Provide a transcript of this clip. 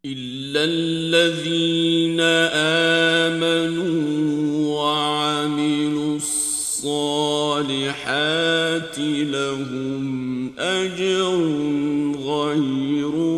إلا الذين آمنوا وعملوا الصالحات لهم أجر غير